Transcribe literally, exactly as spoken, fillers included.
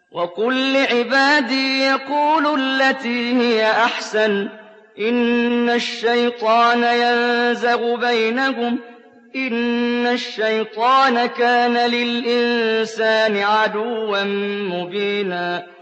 وَقُل لِّعِبَادِي يَقُولُوا الَّتِي هِيَ أَحْسَنُ ۚ إِنَّ الشَّيْطَانَ يَنزَغُ بَيْنَهُمْ ۚ إِنَّ الشَّيْطَانَ كَانَ لِلْإِنسَانِ عَدُوًّا مُّبِينًا